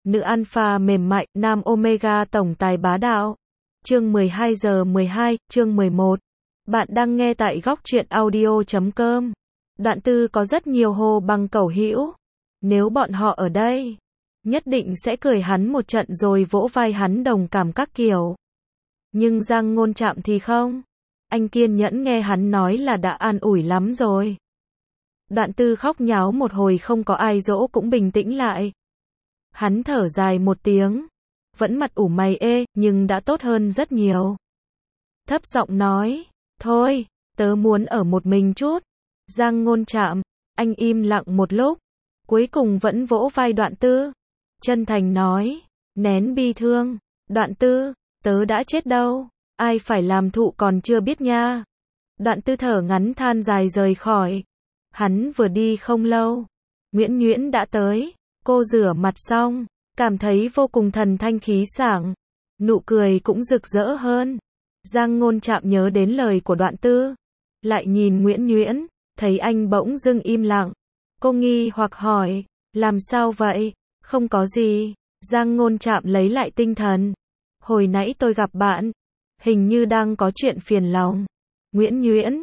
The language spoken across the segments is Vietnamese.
Nữ alpha mềm mại, nam omega tổng tài bá đạo. Chương 12 giờ 12, chương 11. Bạn đang nghe tại góc truyện audio.com. Đoạn tư có rất nhiều hồ bằng cẩu hữu. Nếu bọn họ ở đây, nhất định sẽ cười hắn một trận rồi vỗ vai hắn đồng cảm các kiểu. Nhưng Giang Ngôn Trạm thì không. Anh kiên nhẫn nghe hắn nói là đã an ủi lắm rồi. Đoạn tư khóc nháo một hồi không có ai dỗ cũng bình tĩnh lại. Hắn thở dài một tiếng. Vẫn mặt ủ mày ê, nhưng đã tốt hơn rất nhiều. Thấp giọng nói, thôi, tớ muốn ở một mình chút. Giang Ngôn Trạm, anh im lặng một lúc. Cuối cùng vẫn vỗ vai Đoạn tư. Chân thành nói, nén bi thương. Đoạn tư, tớ đã chết đâu. Ai phải làm thụ còn chưa biết nha. Đoạn tư thở ngắn than dài rời khỏi. Hắn vừa đi không lâu. Nguyễn Nhuyễn đã tới. Cô rửa mặt xong, cảm thấy vô cùng thần thanh khí sảng. Nụ cười cũng rực rỡ hơn. Giang Ngôn Trạm nhớ đến lời của Đoạn tư. Lại nhìn Nguyễn Nhuyễn, thấy anh bỗng dưng im lặng. Cô nghi hoặc hỏi, làm sao vậy? Không có gì. Giang Ngôn Trạm lấy lại tinh thần. Hồi nãy tôi gặp bạn. Hình như đang có chuyện phiền lòng. Nguyễn Nhuyễn,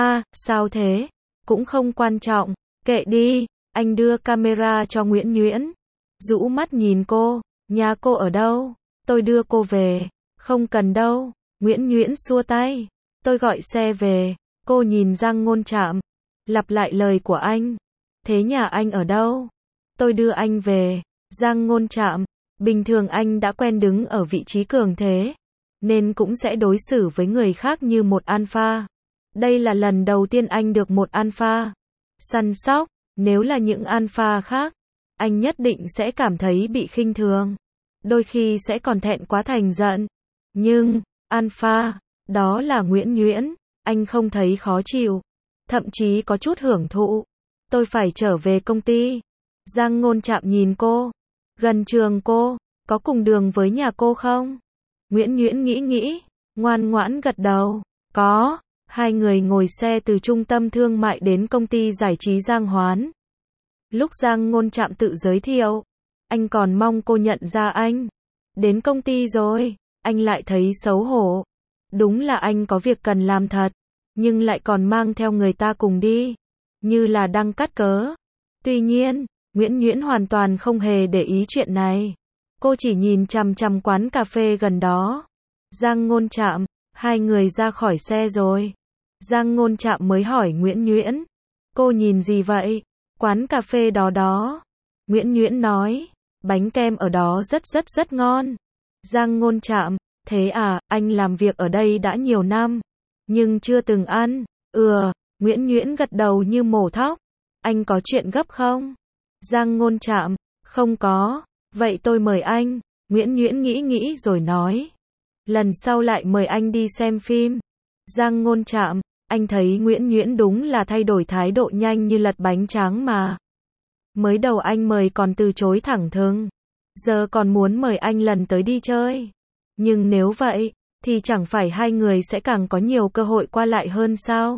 sao thế? Cũng không quan trọng, kệ đi. Anh đưa camera cho Nguyễn Nhuyễn. Rũ mắt nhìn cô, nhà cô ở đâu? Tôi đưa cô về. Không cần đâu. Nguyễn Nhuyễn xua tay. Tôi gọi xe về. Cô nhìn Giang Ngôn Trạm. Lặp lại lời của anh. Thế nhà anh ở đâu? Tôi đưa anh về. Giang Ngôn Trạm. Bình thường anh đã quen đứng ở vị trí cường thế. Nên cũng sẽ đối xử với người khác như một alpha. Đây là lần đầu tiên anh được một alpha săn sóc. Nếu là những alpha khác, anh nhất định sẽ cảm thấy bị khinh thường. Đôi khi sẽ còn thẹn quá thành giận. Nhưng, alpha, đó là Nguyễn Nhuyễn, anh không thấy khó chịu. Thậm chí có chút hưởng thụ. Tôi phải trở về công ty. Giang Ngôn Trạm nhìn cô. Gần trường cô, có cùng đường với nhà cô không? Nguyễn Nhuyễn nghĩ, ngoan ngoãn gật đầu. Có. Hai người ngồi xe từ trung tâm thương mại đến công ty giải trí Giang Hoán. Lúc Giang Ngôn Trạm tự giới thiệu, anh còn mong cô nhận ra anh. Đến công ty rồi, anh lại thấy xấu hổ. Đúng là anh có việc cần làm thật, nhưng lại còn mang theo người ta cùng đi. Như là đang cắt cớ. Tuy nhiên, Nguyễn Nhuyễn hoàn toàn không hề để ý chuyện này. Cô chỉ nhìn chằm chằm quán cà phê gần đó. Giang Ngôn Trạm, hai người ra khỏi xe rồi. Giang Ngôn Trạm mới hỏi Nguyễn Nhuyễn. Cô nhìn gì vậy? Quán cà phê đó. Nguyễn Nhuyễn nói. Bánh kem ở đó rất ngon. Giang Ngôn Trạm. Thế à, anh làm việc ở đây đã nhiều năm. Nhưng chưa từng ăn. Nguyễn Nhuyễn gật đầu như mổ thóc. Anh có chuyện gấp không? Giang Ngôn Trạm. Không có. Vậy tôi mời anh. Nguyễn Nhuyễn nghĩ rồi nói. Lần sau lại mời anh đi xem phim. Giang Ngôn Trạm. Anh thấy Nguyễn Nhuyễn đúng là thay đổi thái độ nhanh như lật bánh tráng mà. Mới đầu anh mời còn từ chối thẳng thừng. Giờ còn muốn mời anh lần tới đi chơi. Nhưng nếu vậy, thì chẳng phải hai người sẽ càng có nhiều cơ hội qua lại hơn sao?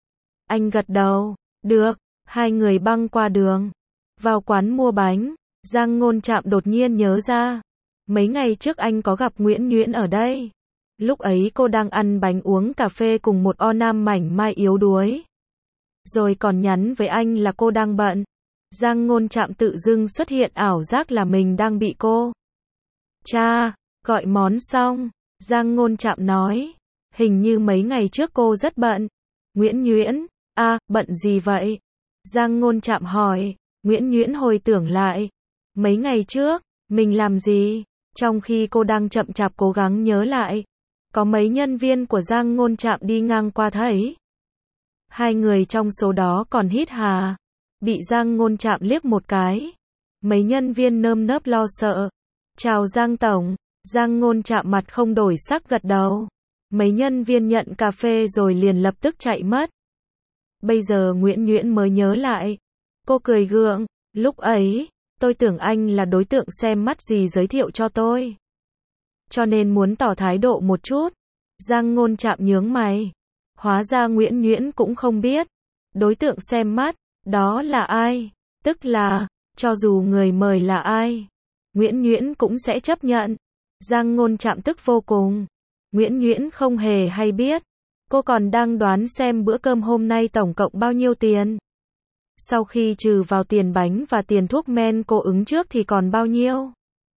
Anh gật đầu. Được. Hai người băng qua đường. Vào quán mua bánh. Giang Ngôn Trạm đột nhiên nhớ ra. Mấy ngày trước anh có gặp Nguyễn Nhuyễn ở đây. Lúc ấy cô đang ăn bánh uống cà phê cùng một o nam mảnh mai yếu đuối. Rồi còn nhắn với anh là cô đang bận. Giang Ngôn Trạm tự dưng xuất hiện ảo giác là mình đang bị cô. Gọi món xong. Giang Ngôn Trạm nói. Hình như mấy ngày trước cô rất bận. Nguyễn Nhuyễn. Bận gì vậy? Giang Ngôn Trạm hỏi. Nguyễn Nhuyễn hồi tưởng lại. Mấy ngày trước, mình làm gì? Trong khi cô đang chậm chạp cố gắng nhớ lại. Có mấy nhân viên của Giang Ngôn Trạm đi ngang qua thấy. Hai người trong số đó còn hít hà. Bị Giang Ngôn Trạm liếc một cái. Mấy nhân viên nơm nớp lo sợ. Chào Giang Tổng. Giang Ngôn Trạm mặt không đổi sắc gật đầu. Mấy nhân viên nhận cà phê rồi liền lập tức chạy mất. Bây giờ Nguyễn Nhuyễn mới nhớ lại. Cô cười gượng. Lúc ấy, tôi tưởng anh là đối tượng xem mắt gì giới thiệu cho tôi. Cho nên muốn tỏ thái độ một chút. Giang Ngôn Trạm nhướng mày. Hóa ra Nguyễn Nhuyễn cũng không biết. Đối tượng xem mắt, đó là ai? Tức là, cho dù người mời là ai, Nguyễn Nhuyễn cũng sẽ chấp nhận. Giang Ngôn Trạm tức vô cùng. Nguyễn Nhuyễn không hề hay biết. Cô còn đang đoán xem bữa cơm hôm nay tổng cộng bao nhiêu tiền. Sau khi trừ vào tiền bánh và tiền thuốc men cô ứng trước thì còn bao nhiêu?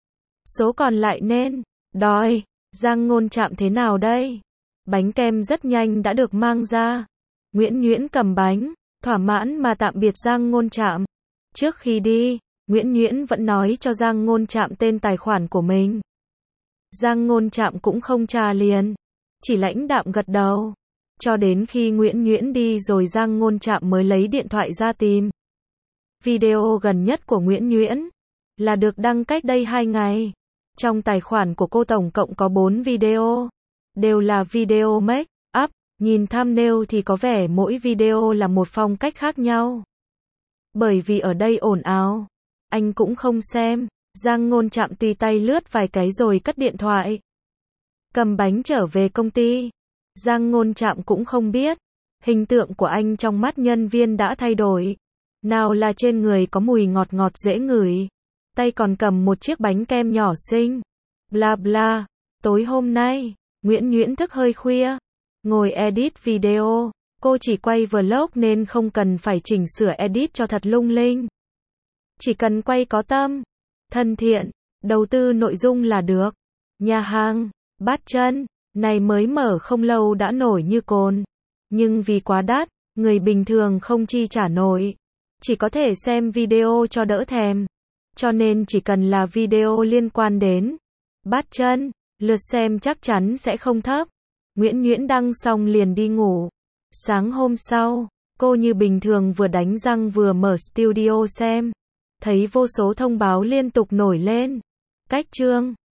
Số còn lại nên đòi. Giang Ngôn Trạm thế nào đây? Bánh kem rất nhanh đã được mang ra. Nguyễn Nhuyễn cầm bánh, thỏa mãn mà tạm biệt Giang Ngôn Trạm. Trước khi đi, Nguyễn Nhuyễn vẫn nói cho Giang Ngôn Trạm tên tài khoản của mình. Giang Ngôn Trạm cũng không trả liền, chỉ lãnh đạm gật đầu. Cho đến khi Nguyễn Nhuyễn đi rồi Giang Ngôn Trạm mới lấy điện thoại ra tìm. Video gần nhất của Nguyễn Nhuyễn là được đăng cách đây 2 ngày. Trong tài khoản của cô tổng cộng có 4 video. Đều là video make up. Nhìn thumbnail thì có vẻ mỗi video là một phong cách khác nhau. Bởi vì ở đây ồn ào, anh cũng không xem. Giang Ngôn Trạm tùy tay lướt vài cái rồi cất điện thoại. Cầm bánh trở về công ty. Giang Ngôn Trạm cũng không biết, hình tượng của anh trong mắt nhân viên đã thay đổi. Nào là trên người có mùi ngọt ngọt dễ ngửi, tay còn cầm một chiếc bánh kem nhỏ xinh. Bla bla. Tối hôm nay, Nguyễn Nhuyễn thức hơi khuya, ngồi edit video. Cô chỉ quay vlog nên không cần phải chỉnh sửa edit cho thật lung linh. Chỉ cần quay có tâm, thân thiện, đầu tư nội dung là được. Nhà hàng Bát Chân này mới mở không lâu đã nổi như cồn. Nhưng vì quá đắt, người bình thường không chi trả nổi. Chỉ có thể xem video cho đỡ thèm. Cho nên chỉ cần là video liên quan đến Bát Chân, lượt xem chắc chắn sẽ không thấp. Nguyễn Nhuyễn đăng xong liền đi ngủ. Sáng hôm sau, cô như bình thường vừa đánh răng vừa mở studio xem. Thấy vô số thông báo liên tục nổi lên. Cách chương